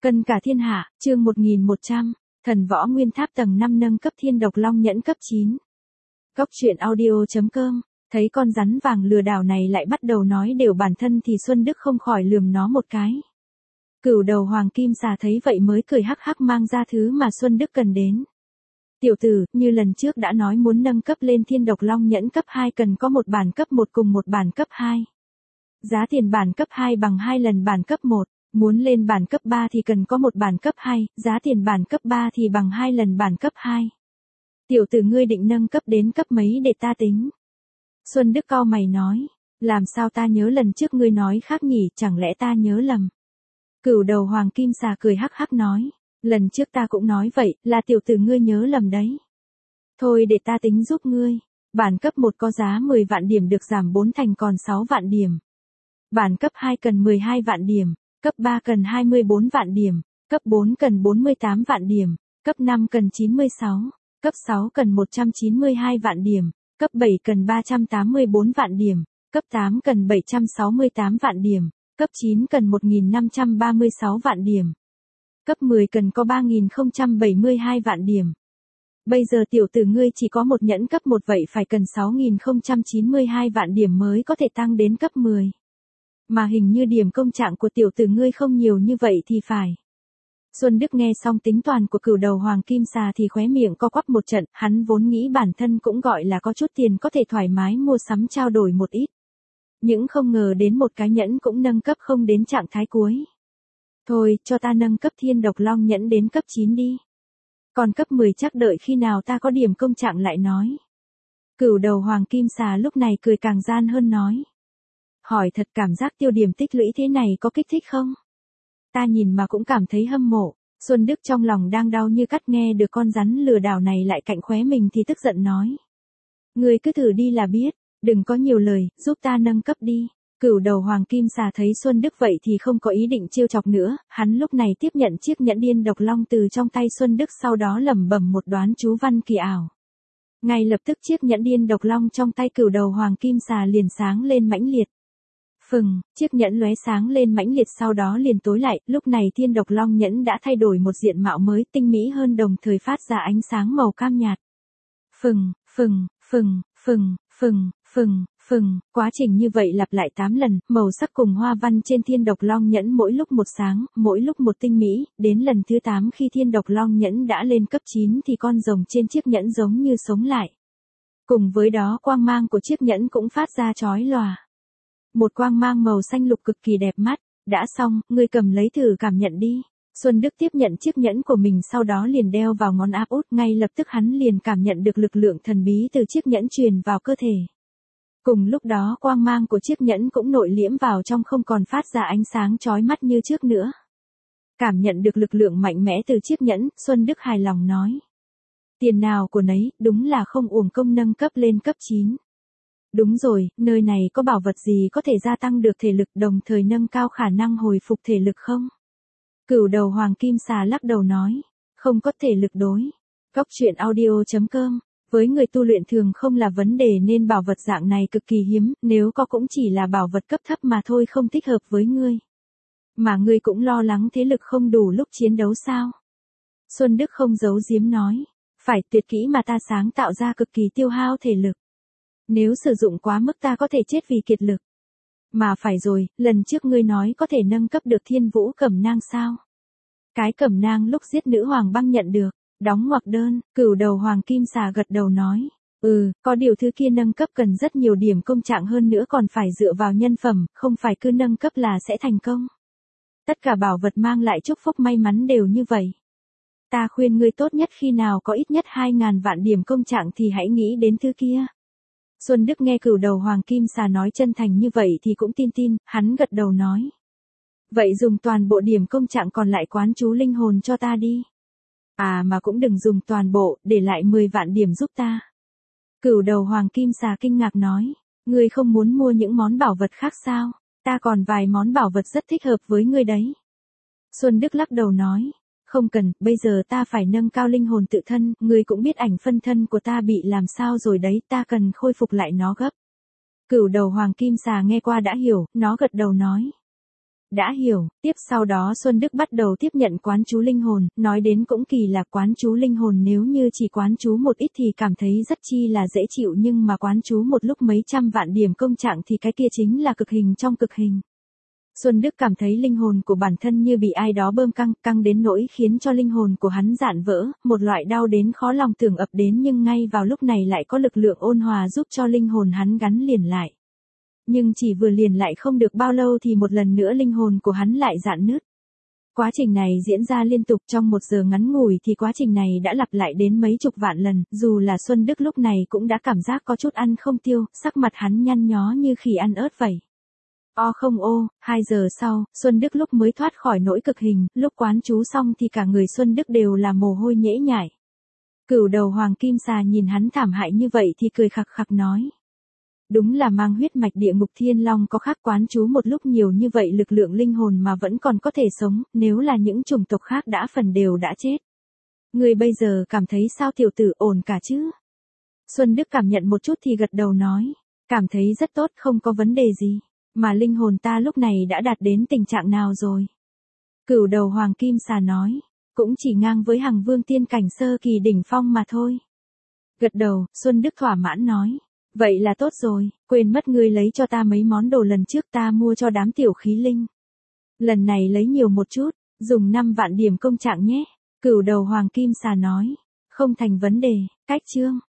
Cân cả thiên hạ, chương 1100, thần võ nguyên tháp tầng 5 nâng cấp thiên độc long nhẫn cấp 9. Góc truyện audio.com, thấy con rắn vàng lừa đảo này lại bắt đầu nói đều bản thân thì Xuân Đức không khỏi lườm nó một cái. Cửu đầu hoàng kim xà thấy vậy mới cười hắc hắc mang ra thứ mà Xuân Đức cần đến. Tiểu tử, như lần trước đã nói muốn nâng cấp lên thiên độc long nhẫn cấp 2 cần có một bản cấp 1 cùng một bản cấp 2. Giá tiền bản cấp 2 bằng 2 lần bản cấp 1. Muốn lên bản cấp 3 thì cần có một bản cấp 2, giá tiền bản cấp 3 thì bằng 2 lần bản cấp 2. Tiểu tử ngươi định nâng cấp đến cấp mấy để ta tính? Xuân Đức cau mày nói, làm sao ta nhớ lần trước ngươi nói khác nhỉ, chẳng lẽ ta nhớ lầm? Cửu đầu hoàng kim xà cười hắc hắc nói, lần trước ta cũng nói vậy, là tiểu tử ngươi nhớ lầm đấy. Thôi để ta tính giúp ngươi, bản cấp 1 có giá 10 vạn điểm được giảm 4 thành còn 6 vạn điểm. Bản cấp 2 cần 12 vạn điểm. Cấp 3 cần 24 vạn điểm, cấp 4 cần 48 vạn điểm, cấp 5 cần 96, cấp 6 cần 192 vạn điểm, cấp 7 cần 384 vạn điểm, cấp 8 cần 768 vạn điểm, cấp 9 cần 1536 vạn điểm, cấp 10 cần có 3072 vạn điểm. Bây giờ tiểu tử ngươi chỉ có một nhẫn cấp 1 vậy phải cần 6092 vạn điểm mới có thể tăng đến cấp 10. Mà hình như điểm công trạng của tiểu tử ngươi không nhiều như vậy thì phải. Xuân Đức nghe xong tính toán của cửu đầu hoàng kim xà thì khóe miệng co quắp một trận, hắn vốn nghĩ bản thân cũng gọi là có chút tiền có thể thoải mái mua sắm trao đổi một ít. Nhưng không ngờ đến một cái nhẫn cũng nâng cấp không đến trạng thái cuối. Thôi, cho ta nâng cấp thiên độc long nhẫn đến cấp 9 đi. Còn cấp 10 chắc đợi khi nào ta có điểm công trạng lại nói. Cửu đầu hoàng kim xà lúc này cười càng gian hơn nói. Hỏi thật, cảm giác tiêu điểm tích lũy thế này có kích thích không? Ta nhìn mà cũng cảm thấy hâm mộ. Xuân Đức trong lòng đang đau như cắt nghe được con rắn lừa đảo này lại cạnh khóe mình thì tức giận nói. Ngươi cứ thử đi là biết, đừng có nhiều lời, giúp ta nâng cấp đi. Cửu đầu hoàng kim xà thấy Xuân Đức vậy thì không có ý định trêu chọc nữa, hắn lúc này tiếp nhận chiếc nhẫn điên độc long từ trong tay Xuân Đức, sau đó lẩm bẩm một đoán chú văn kỳ ảo. Ngay lập tức chiếc nhẫn điên độc long trong tay cửu đầu hoàng kim xà liền sáng lên mãnh liệt. Phừng, chiếc nhẫn lóe sáng lên mãnh liệt sau đó liền tối lại, lúc này thiên độc long nhẫn đã thay đổi một diện mạo mới tinh mỹ hơn, đồng thời phát ra ánh sáng màu cam nhạt. Phừng, phừng, phừng, phừng, phừng, phừng, phừng, quá trình như vậy lặp lại 8 lần, màu sắc cùng hoa văn trên thiên độc long nhẫn mỗi lúc một sáng, mỗi lúc một tinh mỹ, đến lần thứ 8 khi thiên độc long nhẫn đã lên cấp 9 thì con rồng trên chiếc nhẫn giống như sống lại. Cùng với đó quang mang của chiếc nhẫn cũng phát ra chói lòa. Một quang mang màu xanh lục cực kỳ đẹp mắt, đã xong, ngươi cầm lấy thử cảm nhận đi. Xuân Đức tiếp nhận chiếc nhẫn của mình sau đó liền đeo vào ngón áp út, ngay lập tức hắn liền cảm nhận được lực lượng thần bí từ chiếc nhẫn truyền vào cơ thể. Cùng lúc đó quang mang của chiếc nhẫn cũng nội liễm vào trong, không còn phát ra ánh sáng chói mắt như trước nữa. Cảm nhận được lực lượng mạnh mẽ từ chiếc nhẫn, Xuân Đức hài lòng nói. Tiền nào của nấy, đúng là không uổng công nâng cấp lên cấp 9. Đúng rồi, nơi này có bảo vật gì có thể gia tăng được thể lực đồng thời nâng cao khả năng hồi phục thể lực không? Cửu đầu hoàng kim xà lắc đầu nói, không có thể lực đối. Góc truyện audio.com, với người tu luyện thường không là vấn đề nên bảo vật dạng này cực kỳ hiếm, nếu có cũng chỉ là bảo vật cấp thấp mà thôi, không thích hợp với ngươi. Mà ngươi cũng lo lắng thế lực không đủ lúc chiến đấu sao? Xuân Đức không giấu giếm nói, phải, tuyệt kỹ mà ta sáng tạo ra cực kỳ tiêu hao thể lực. Nếu sử dụng quá mức ta có thể chết vì kiệt lực. Mà phải rồi, lần trước ngươi nói có thể nâng cấp được thiên vũ cẩm nang sao? Cái cẩm nang lúc giết nữ hoàng băng nhận được, đóng ngoặc đơn, cửu đầu hoàng kim xà gật đầu nói. Có điều thứ kia nâng cấp cần rất nhiều điểm công trạng hơn nữa, còn phải dựa vào nhân phẩm, không phải cứ nâng cấp là sẽ thành công. Tất cả bảo vật mang lại chúc phúc may mắn đều như vậy. Ta khuyên ngươi tốt nhất khi nào có ít nhất 2000 vạn điểm công trạng thì hãy nghĩ đến thứ kia. Xuân Đức nghe cửu đầu hoàng kim xà nói chân thành như vậy thì cũng tin, hắn gật đầu nói. Vậy dùng toàn bộ điểm công trạng còn lại quán chú linh hồn cho ta đi. À mà cũng đừng dùng toàn bộ, để lại 10 vạn điểm giúp ta. Cửu đầu hoàng kim xà kinh ngạc nói, ngươi không muốn mua những món bảo vật khác sao? Ta còn vài món bảo vật rất thích hợp với ngươi đấy. Xuân Đức lắc đầu nói. Không cần, bây giờ ta phải nâng cao linh hồn tự thân, ngươi cũng biết ảnh phân thân của ta bị làm sao rồi đấy, ta cần khôi phục lại nó gấp. Cửu đầu hoàng kim xà nghe qua đã hiểu, nó gật đầu nói. Đã hiểu, tiếp sau đó Xuân Đức bắt đầu tiếp nhận quán chú linh hồn, nói đến cũng kỳ là quán chú linh hồn nếu như chỉ quán chú một ít thì cảm thấy rất chi là dễ chịu nhưng mà quán chú một lúc mấy trăm vạn điểm công trạng thì cái kia chính là cực hình trong cực hình. Xuân Đức cảm thấy linh hồn của bản thân như bị ai đó bơm căng đến nỗi khiến cho linh hồn của hắn rạn vỡ, một loại đau đến khó lòng tưởng ập đến nhưng ngay vào lúc này lại có lực lượng ôn hòa giúp cho linh hồn hắn gắn liền lại. Nhưng chỉ vừa liền lại không được bao lâu thì một lần nữa linh hồn của hắn lại rạn nứt. Quá trình này diễn ra liên tục trong một giờ ngắn ngủi thì quá trình này đã lặp lại đến mấy chục vạn lần, dù là Xuân Đức lúc này cũng đã cảm giác có chút ăn không tiêu, sắc mặt hắn nhăn nhó như khỉ ăn ớt vậy. Không 2 giờ sau, Xuân Đức lúc mới thoát khỏi nỗi cực hình, lúc quán chú xong thì cả người Xuân Đức đều là mồ hôi nhễ nhại. Cửu đầu hoàng kim xà nhìn hắn thảm hại như vậy thì cười khặc khặc nói. Đúng là mang huyết mạch địa ngục thiên long có khác quán chú một lúc nhiều như vậy lực lượng linh hồn mà vẫn còn có thể sống, nếu là những chủng tộc khác đã phần đều đã chết. Người bây giờ cảm thấy sao tiểu tử, ổn cả chứ? Xuân Đức cảm nhận một chút thì gật đầu nói. Cảm thấy rất tốt, không có vấn đề gì. Mà linh hồn ta lúc này đã đạt đến tình trạng nào rồi? Cửu đầu hoàng kim xà nói. Cũng chỉ ngang với Hằng Vương tiên cảnh sơ kỳ đỉnh phong mà thôi. Gật đầu, Xuân Đức thỏa mãn nói. Vậy là tốt rồi, quên mất ngươi lấy cho ta mấy món đồ lần trước ta mua cho đám tiểu khí linh. Lần này lấy nhiều một chút, dùng 5 vạn điểm công trạng nhé. Cửu đầu hoàng kim xà nói. Không thành vấn đề, cách chương.